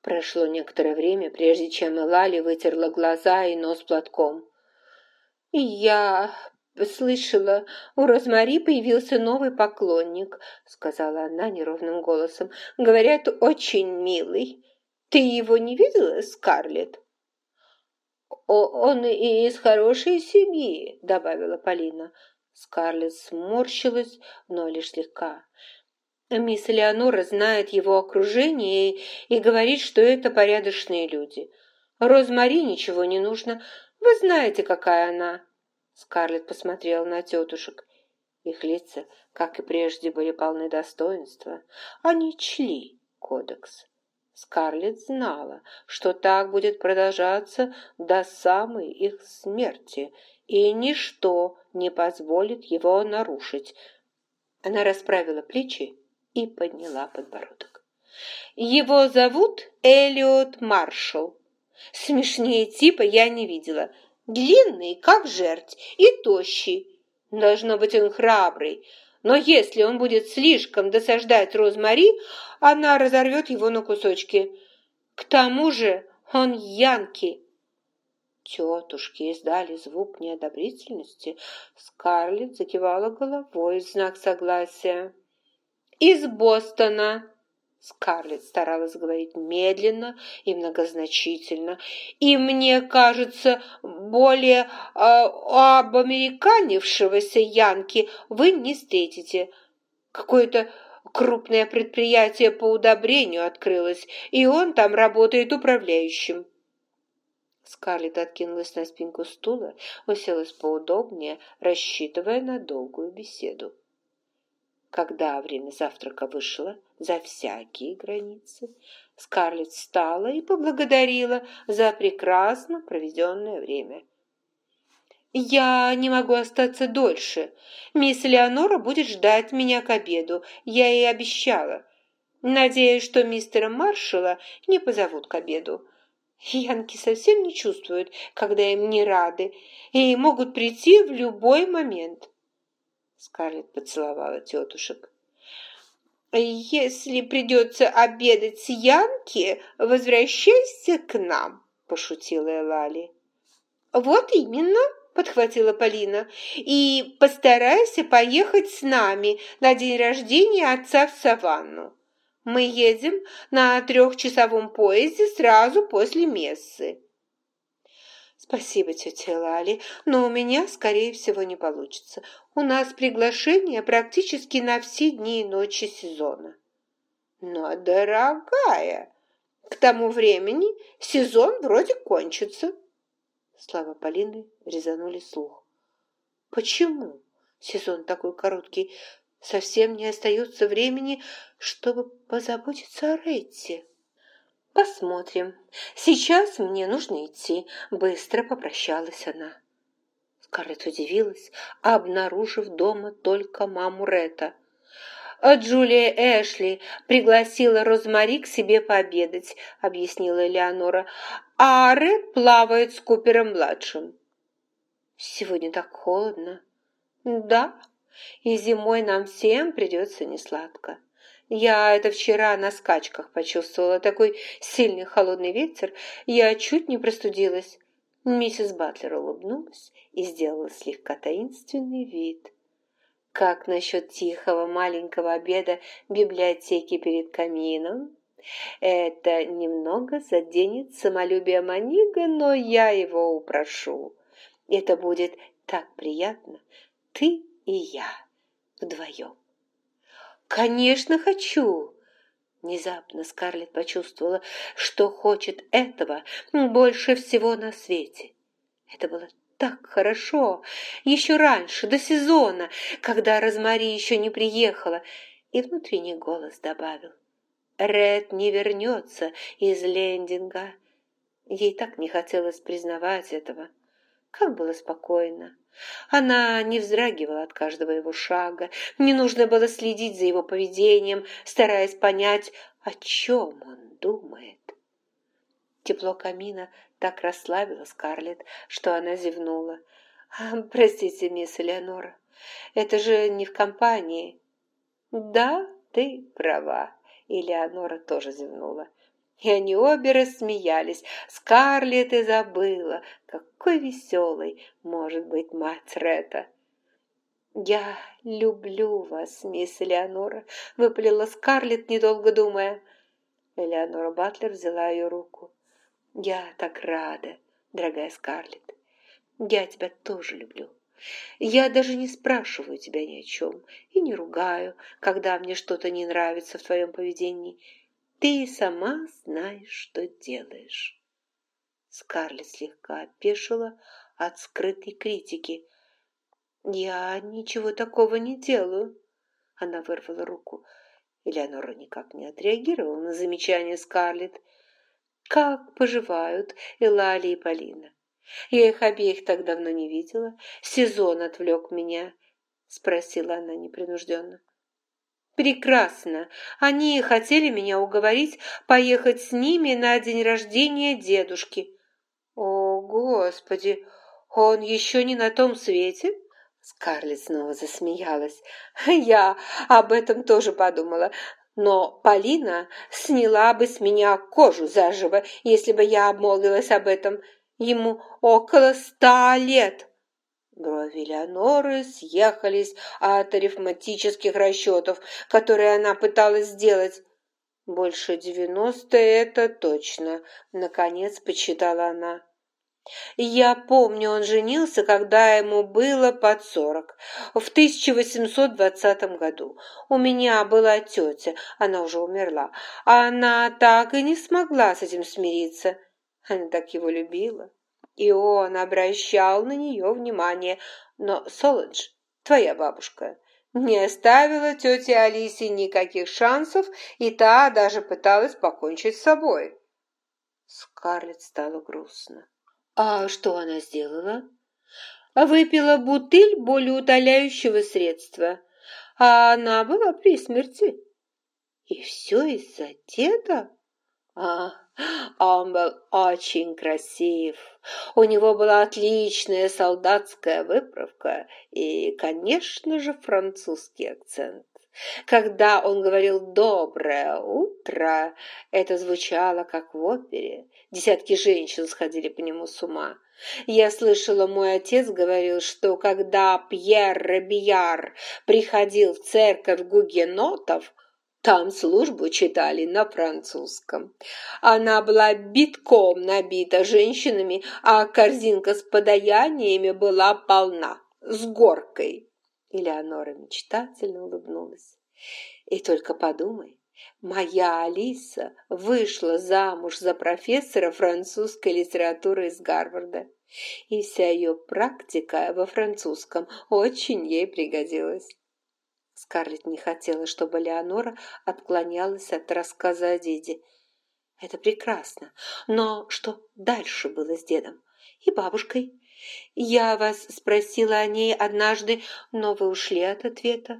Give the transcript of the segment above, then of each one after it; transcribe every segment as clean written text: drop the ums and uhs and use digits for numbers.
Прошло некоторое время, прежде чем Элали вытерла глаза и нос платком. «Я слышала, у Розмари появился новый поклонник», — сказала она неровным голосом. «Говорят, очень милый. Ты его не видела, Скарлетт?» «Он и из хорошей семьи», — добавила Полина. Скарлетт сморщилась, но лишь слегка. Мисс Элеонора знает его окружение и говорит, что это порядочные люди. Розмари ничего не нужно. Вы знаете, какая она. Скарлетт посмотрела на тетушек. Их лица, как и прежде, были полны достоинства. Они чли кодекс. Скарлетт знала, что так будет продолжаться до самой их смерти, и ничто не позволит его нарушить. Она расправила плечи и подняла подбородок. «Его зовут Эллиот Маршалл. Смешнее типа я не видела. Длинный, как жерть, и тощий. Должно быть, он храбрый. Но если он будет слишком досаждать Розмари, она разорвет его на кусочки. К тому же он янки». Тетушки издали звук неодобрительности. Скарлетт закивала головой в знак согласия. «Из Бостона!» Скарлетт старалась говорить медленно и многозначительно. «И мне кажется, более обамериканившегося янки вы не встретите. Какое-то крупное предприятие по удобрению открылось, и он там работает управляющим». Скарлетт откинулась на спинку стула, уселась поудобнее, рассчитывая на долгую беседу. Когда время завтрака вышло за всякие границы, Скарлетт встала и поблагодарила за прекрасно проведенное время. «Я не могу остаться дольше. Мисс Элеонора будет ждать меня к обеду, я ей обещала. Надеюсь, что мистера Маршалла не позовут к обеду. Янки совсем не чувствуют, когда им не рады, и могут прийти в любой момент». Скарлетт поцеловала тетушек. «Если придется обедать с Янки, возвращайся к нам», – пошутила Элали. «Вот именно», – подхватила Полина, – «и постарайся поехать с нами на день рождения отца в Саванну. Мы едем на 3-часовом поезде сразу после мессы». «Спасибо, тетя Лали, но у меня, скорее всего, не получится. У нас приглашение практически на все дни и ночи сезона». «Но, дорогая, к тому времени сезон вроде кончится». Слова Полины резанули слух. «Почему сезон такой короткий? Совсем не остается времени, чтобы позаботиться о Ретте». «Посмотрим. Сейчас мне нужно идти», — быстро попрощалась она. Скарлетт удивилась, обнаружив дома только маму Ретта. «Джулия Эшли пригласила Розмари к себе пообедать», — объяснила Элеонора, «а Ред плавает с Купером-младшим». «Сегодня так холодно». «Да, и зимой нам всем придется несладко. Я это вчера на скачках почувствовала, такой сильный холодный ветер, я чуть не простудилась». Миссис Батлер улыбнулась и сделала слегка таинственный вид. «Как насчет тихого маленького обеда в библиотеке перед камином? Это немного заденет самолюбие Манига, но я его упрошу. Это будет так приятно, ты и я вдвоем». «Конечно, хочу!» Внезапно Скарлетт почувствовала, что хочет этого больше всего на свете. Это было так хорошо, еще раньше, до сезона, когда Розмари еще не приехала, и внутренний голос добавил: «Ред не вернется из Лендинга». Ей так не хотелось признавать этого. Как было спокойно. Она не вздрагивала от каждого его шага, не нужно было следить за его поведением, стараясь понять, о чем он думает. Тепло камина так расслабило Скарлетт, что она зевнула. «Простите, мисс Элеонора, это же не в компании». «Да, ты права», — Элеонора тоже зевнула. И они обе рассмеялись. Скарлетт и забыла, какой веселой может быть мать Ретта. «Я люблю вас, мисс Элеонора», — выпалила Скарлетт, недолго думая. Элеонора Батлер взяла ее руку. «Я так рада, дорогая Скарлетт. Я тебя тоже люблю. Я даже не спрашиваю тебя ни о чем и не ругаю, когда мне что-то не нравится в твоем поведении. Ты сама знаешь, что делаешь». Скарлетт слегка опешила от скрытой критики. «Я ничего такого не делаю». Она вырвала руку. Элеонора никак не отреагировала на замечание Скарлетт. «Как поживают Элали и Полина? Я их обеих так давно не видела. Сезон отвлек меня», — спросила она непринужденно. «Прекрасно. Они хотели меня уговорить поехать с ними на день рождения дедушки». «О, Господи, он еще не на том свете?» Скарлетт снова засмеялась. «Я об этом тоже подумала. Но Полина сняла бы с меня кожу заживо, если бы я обмолвилась об этом. Ему около 100 лет». Брови Леоноры съехались от арифметических расчетов, которые она пыталась сделать. «Больше 90 это точно», — наконец подсчитала она. «Я помню, он женился, когда ему было под 40, в 1820 году. У меня была тетя, она уже умерла, а она так и не смогла с этим смириться. Она так его любила, и он обращал на нее внимание. Но Соланж, твоя бабушка, не оставила тете Алисе никаких шансов, и та даже пыталась покончить с собой». Скарлетт стало грустно. «А что она сделала?» «Выпила бутыль болеутоляющего средства, а она была при смерти». «И все из-за деда?» «А, он был очень красив. У него была отличная солдатская выправка и, конечно же, французский акцент. Когда он говорил «доброе утро», это звучало как в опере. Десятки женщин сходили по нему с ума. Я слышала, мой отец говорил, что когда Пьер Робияр приходил в церковь гугенотов, там службу читали на французском. Она была битком набита женщинами, а корзинка с подаяниями была полна, с горкой. Элеонора мечтательно улыбнулась. «И только подумай, моя Алиса вышла замуж за профессора французской литературы из Гарварда, и вся ее практика во французском очень ей пригодилась». Скарлетт не хотела, чтобы Леонора отклонялась от рассказа о деде. «Это прекрасно. Но что дальше было с дедом и бабушкой? Я вас спросила о ней однажды, но вы ушли от ответа».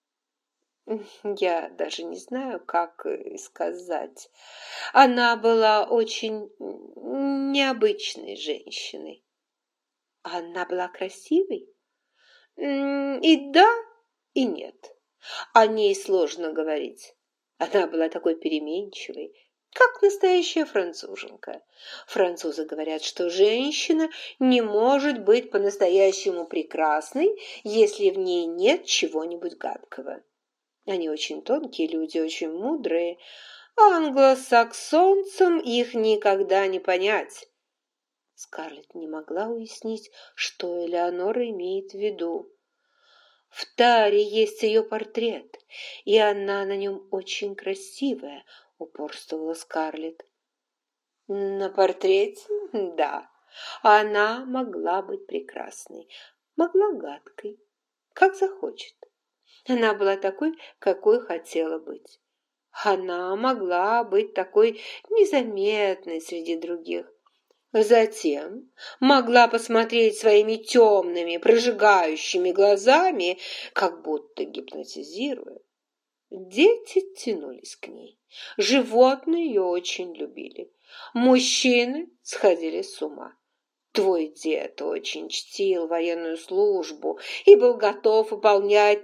«Я даже не знаю, как сказать. Она была очень необычной женщиной». «Она была красивой?» «И да, и нет. О ней сложно говорить. Она была такой переменчивой, как настоящая француженка. Французы говорят, что женщина не может быть по-настоящему прекрасной, если в ней нет чего-нибудь гадкого. Они очень тонкие люди, очень мудрые, а англосаксонцам их никогда не понять». Скарлетт не могла уяснить, что Элеонора имеет в виду. «В таре есть ее портрет, и она на нем очень красивая», — упорствовала Скарлетт. «На портрете? Да. Она могла быть прекрасной, могла гадкой, как захочет. Она была такой, какой хотела быть. Она могла быть такой незаметной среди других. Затем могла посмотреть своими темными, прожигающими глазами, как будто гипнотизируя. Дети тянулись к ней, животные ее очень любили, мужчины сходили с ума. Твой дед очень чтил военную службу и был готов выполнять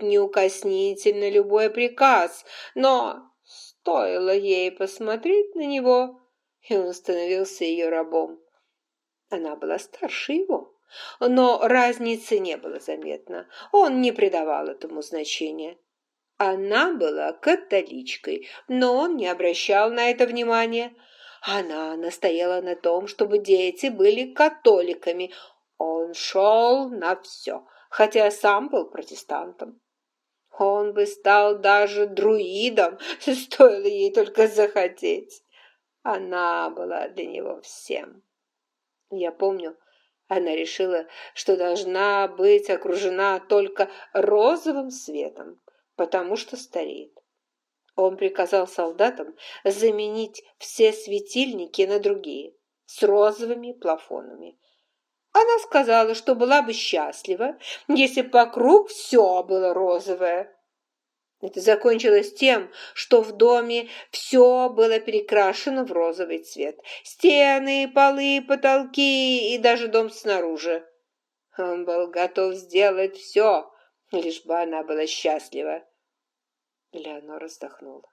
неукоснительно любой приказ, но стоило ей посмотреть на него, и он становился ее рабом. Она была старше его, но разницы не было заметно. Он не придавал этому значения. Она была католичкой, но он не обращал на это внимания. Она настояла на том, чтобы дети были католиками. Он шел на все, хотя сам был протестантом. Он бы стал даже друидом, стоило ей только захотеть. Она была для него всем. Я помню, она решила, что должна быть окружена только розовым светом, потому что стареет. Он приказал солдатам заменить все светильники на другие, с розовыми плафонами. Она сказала, что была бы счастлива, если бы вокруг все было розовое. Это закончилось тем, что в доме все было перекрашено в розовый цвет. Стены, полы, потолки и даже дом снаружи. Он был готов сделать все, лишь бы она была счастлива. Элеонора вздохнула.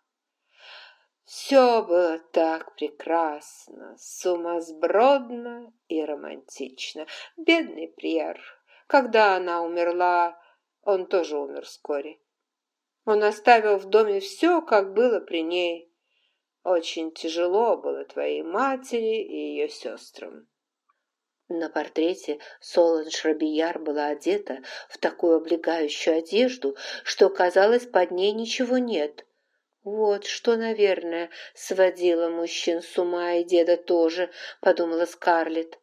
Все было так прекрасно, сумасбродно и романтично. Бедный Пьер. Когда она умерла, он тоже умер вскоре. Он оставил в доме все, как было при ней. Очень тяжело было твоей матери и ее сестрам. На портрете Соланж Робияр была одета в такую облегающую одежду, что, казалось, под ней ничего нет. «Вот что, наверное, сводило мужчин с ума, и деда тоже», — подумала Скарлетт.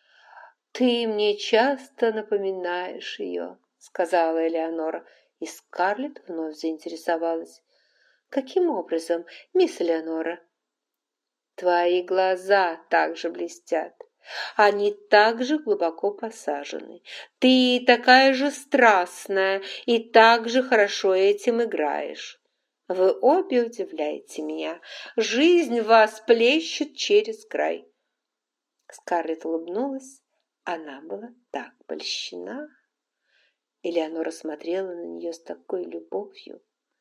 «Ты мне часто напоминаешь ее», — сказала Элеонора, и Скарлетт вновь заинтересовалась. «Каким образом, мисс Элеонора?» «Твои глаза также блестят. Они также глубоко посажены. Ты такая же страстная и так же хорошо этим играешь. Вы обе удивляете меня. Жизнь вас плещет через край». Скарлетт улыбнулась. Она была так польщена. Элеонора смотрела на нее с такой любовью.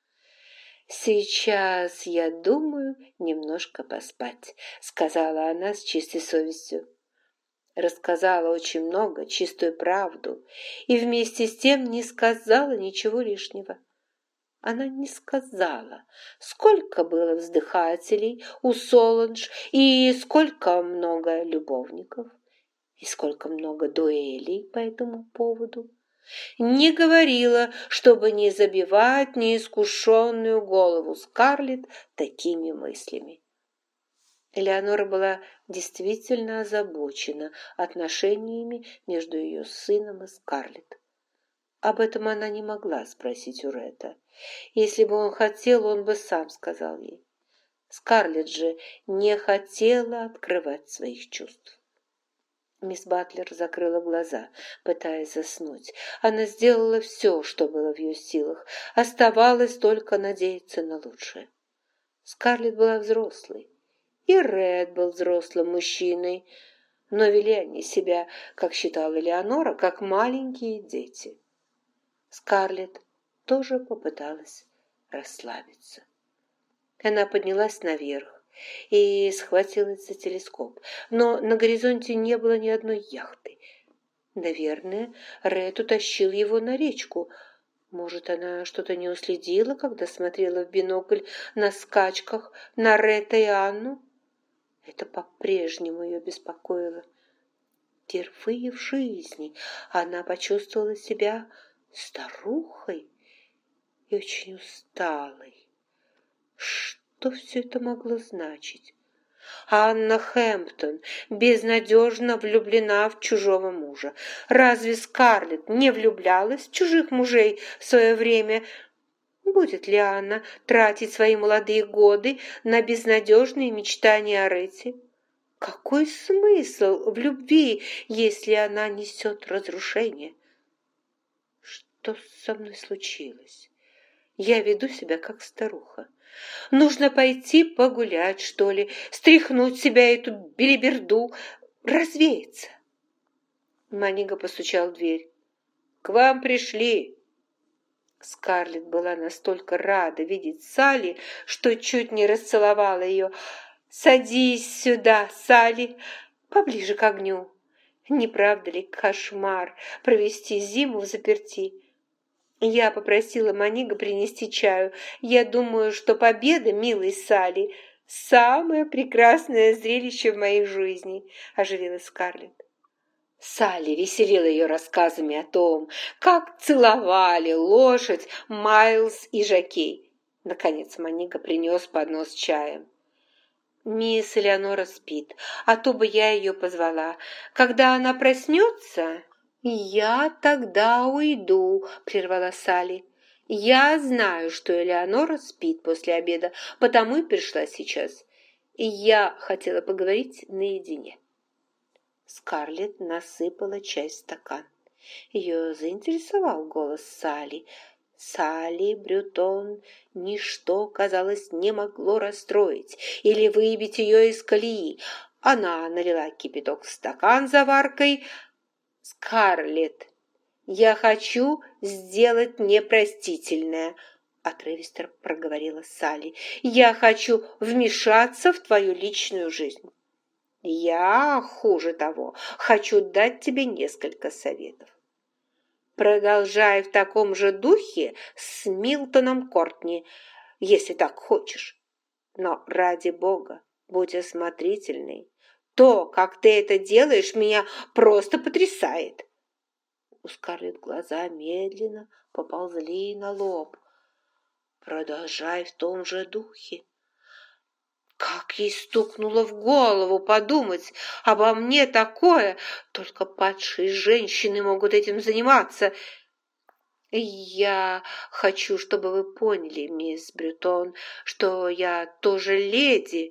«Сейчас, я думаю, немножко поспать», — сказала она с чистой совестью. Рассказала очень много, чистую правду, и вместе с тем не сказала ничего лишнего. Она не сказала, сколько было вздыхателей у Соланж, и сколько много любовников, и сколько много дуэлей по этому поводу. Не говорила, чтобы не забивать неискушенную голову Скарлетт такими мыслями. Элеонора была действительно озабочена отношениями между ее сыном и Скарлетт. Об этом она не могла спросить у Ретта. Если бы он хотел, он бы сам сказал ей. Скарлетт же не хотела открывать своих чувств. Мисс Батлер закрыла глаза, пытаясь заснуть. Она сделала все, что было в ее силах. Оставалось только надеяться на лучшее. Скарлетт была взрослой, и Ред был взрослым мужчиной, но вели они себя, как считала Элеонора, как маленькие дети. Скарлетт тоже попыталась расслабиться. Она поднялась наверх и схватилась за телескоп, но на горизонте не было ни одной яхты. Наверное, Ред утащил его на речку. Может, она что-то не уследила, когда смотрела в бинокль на скачках на Ретта и Анну? Это по-прежнему ее беспокоило. Впервые в жизни она почувствовала себя старухой и очень усталой. Что все это могло значить? Анна Хэмптон безнадежно влюблена в чужого мужа. Разве Скарлетт не влюблялась в чужих мужей в свое время? Будет ли Анна тратить свои молодые годы на безнадежные мечтания о Ретте? Какой смысл в любви, если она несет разрушение? Что со мной случилось? Я веду себя как старуха. Нужно пойти погулять, что ли, стряхнуть с себя эту белиберду, развеяться. Манига постучал в дверь. «К вам пришли!» Скарлетт была настолько рада видеть Салли, что чуть не расцеловала ее. Садись сюда, Салли, поближе к огню. Не правда ли кошмар провести зиму в заперти? Я попросила Манига принести чаю. Я думаю, что победа, милый Салли, самое прекрасное зрелище в моей жизни, оживилась Скарлетт. Салли веселила ее рассказами о том, как целовали лошадь Майлз и Жокей. Наконец Манига принес поднос с чаем. «Мисс Элеонора спит, а то бы я ее позвала. Когда она проснется, я тогда уйду», — прервала Салли. «Я знаю, что Элеонора спит после обеда, потому и пришла сейчас. И я хотела поговорить наедине». Скарлетт насыпала чай в стакан. Ее заинтересовал голос Салли. Салли Брютон ничто, казалось, не могло расстроить или выбить ее из колеи. Она налила кипяток в стакан заваркой. «Скарлетт, я хочу сделать непростительное», — отрывисто проговорила Салли. «Я хочу вмешаться в твою личную жизнь. Я, хуже того, хочу дать тебе несколько советов. Продолжай в таком же духе с Милтоном Кортни, если так хочешь. Но ради бога, будь осмотрительной. То, как ты это делаешь, меня просто потрясает». У Скарлетт глаза медленно поползли на лоб. «Продолжай в том же духе». Как ей стукнуло в голову подумать обо мне такое, только падшие женщины могут этим заниматься. Я хочу, чтобы вы поняли, мисс Брютон, что я тоже леди.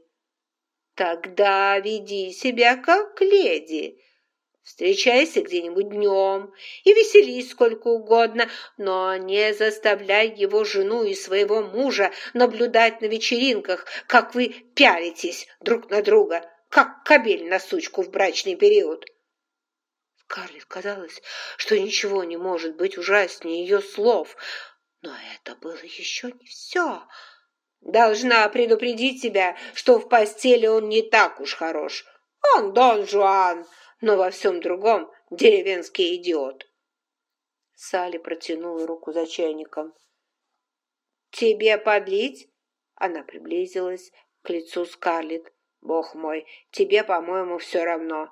Тогда веди себя как леди. Встречайся где-нибудь днем и веселись сколько угодно, но не заставляй его жену и своего мужа наблюдать на вечеринках, как вы пялитесь друг на друга, как кобель на сучку в брачный период. Скарлетт казалось, что ничего не может быть ужаснее ее слов, но это было еще не все. Должна предупредить тебя, что в постели он не так уж хорош. Он Дон Жуан, но во всем другом деревенский идиот. Салли протянула руку за чайником. «Тебе подлить?» Она приблизилась к лицу Скарлетт. «Бог мой, тебе, по-моему, все равно».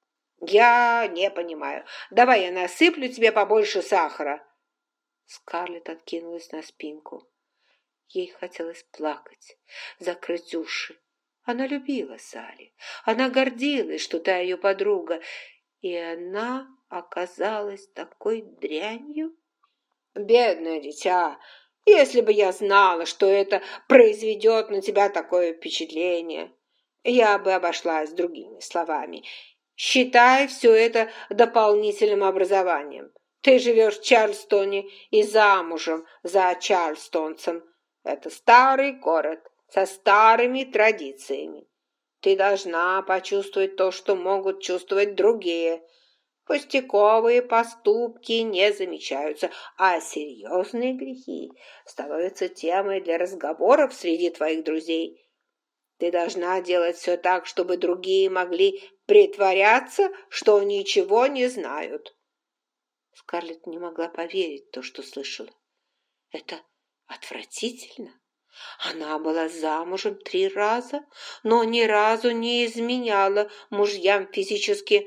«Я не понимаю. Давай я насыплю тебе побольше сахара». Скарлетт откинулась на спинку. Ей хотелось плакать, закрыть уши. Она любила Салли. Она гордилась, что та ее подруга. И она оказалась такой дрянью. «Бедное дитя, если бы я знала, что это произведет на тебя такое впечатление, я бы обошлась другими словами. Считай все это дополнительным образованием. Ты живешь в Чарльстоне и замужем за чарльстонцем. Это старый город со старыми традициями. Ты должна почувствовать то, что могут чувствовать другие. Пустяковые поступки не замечаются, а серьезные грехи становятся темой для разговоров среди твоих друзей. Ты должна делать все так, чтобы другие могли притворяться, что ничего не знают». Скарлетт не могла поверить в то, что слышала. Это отвратительно. Она была замужем 3 раза, но ни разу не изменяла мужьям физически.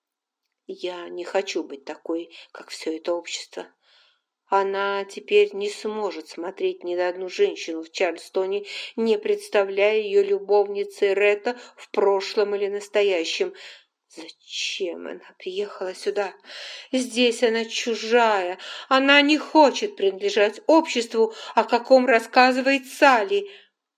Я не хочу быть такой, как все это общество. Она теперь не сможет смотреть ни на одну женщину в Чарльстоне, не представляя ее любовницей Ретта в прошлом или настоящем. Зачем она приехала сюда? Здесь она чужая. Она не хочет принадлежать обществу, о каком рассказывает Салли.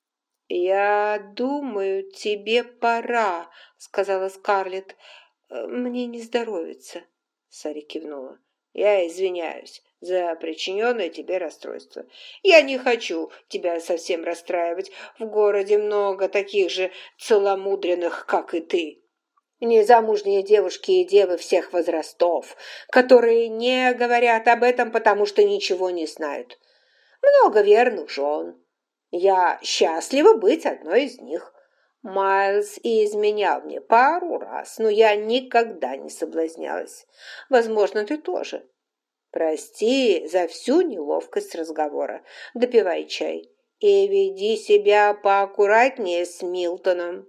«Я думаю, тебе пора», — сказала Скарлетт. «Мне не здоровится», — Салли кивнула. «Я извиняюсь за причиненное тебе расстройство. Я не хочу тебя совсем расстраивать. В городе много таких же целомудренных, как и ты. Незамужние девушки и девы всех возрастов, которые не говорят об этом, потому что ничего не знают. Много верных жен. Я счастлива быть одной из них. Майлз и изменял мне пару раз, но я никогда не соблазнялась. Возможно, ты тоже. Прости за всю неловкость разговора. Допивай чай и веди себя поаккуратнее с Милтоном.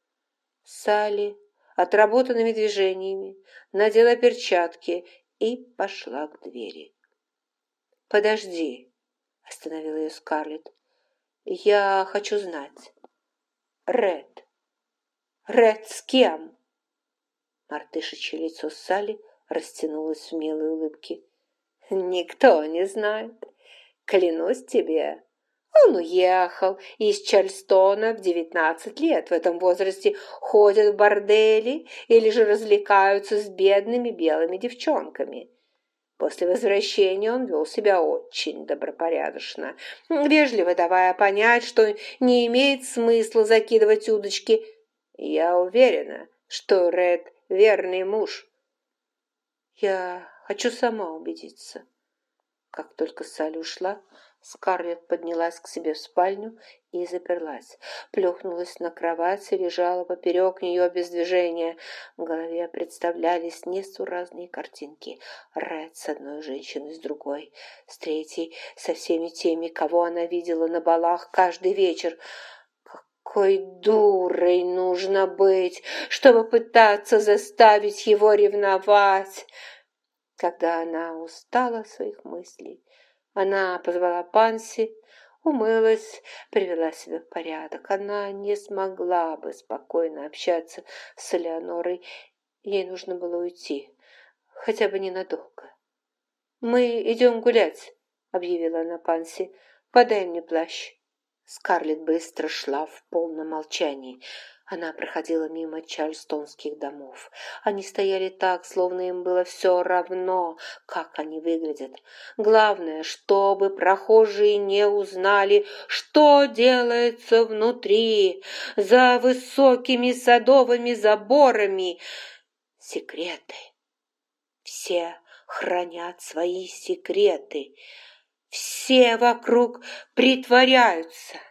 Салли отработанными движениями надела перчатки и пошла к двери. «Подожди», — остановила ее Скарлетт. «Я хочу знать. Ред. Ред с кем?» Мартышечье лицо Салли растянулось в милой улыбке. «Никто не знает. Клянусь тебе. Он уехал из Чарльстона в 19 лет. В этом возрасте ходят в бордели или же развлекаются с бедными белыми девчонками. После возвращения он вел себя очень добропорядочно, вежливо давая понять, что не имеет смысла закидывать удочки. Я уверена, что Ред верный муж. Я хочу сама убедиться». Как только Салли ушла, Скарлетт поднялась к себе в спальню и заперлась. Плюхнулась на кровать и лежала поперек нее без движения. В голове представлялись несуразные картинки. Ред с одной женщиной, с другой, с третьей, со всеми теми, кого она видела на балах каждый вечер. Какой дурой нужно быть, чтобы пытаться заставить его ревновать! Когда она устала от своих мыслей, она позвала Панси, умылась, привела себя в порядок. Она не смогла бы спокойно общаться с Элеонорой. Ей нужно было уйти, хотя бы ненадолго. «Мы идем гулять», — объявила она Панси. «Подай мне плащ». Скарлетт быстро шла в полном молчании. Она проходила мимо чарльстонских домов. Они стояли так, словно им было все равно, как они выглядят. Главное, чтобы прохожие не узнали, что делается внутри, за высокими садовыми заборами. Секреты. Все хранят свои секреты. Все вокруг притворяются.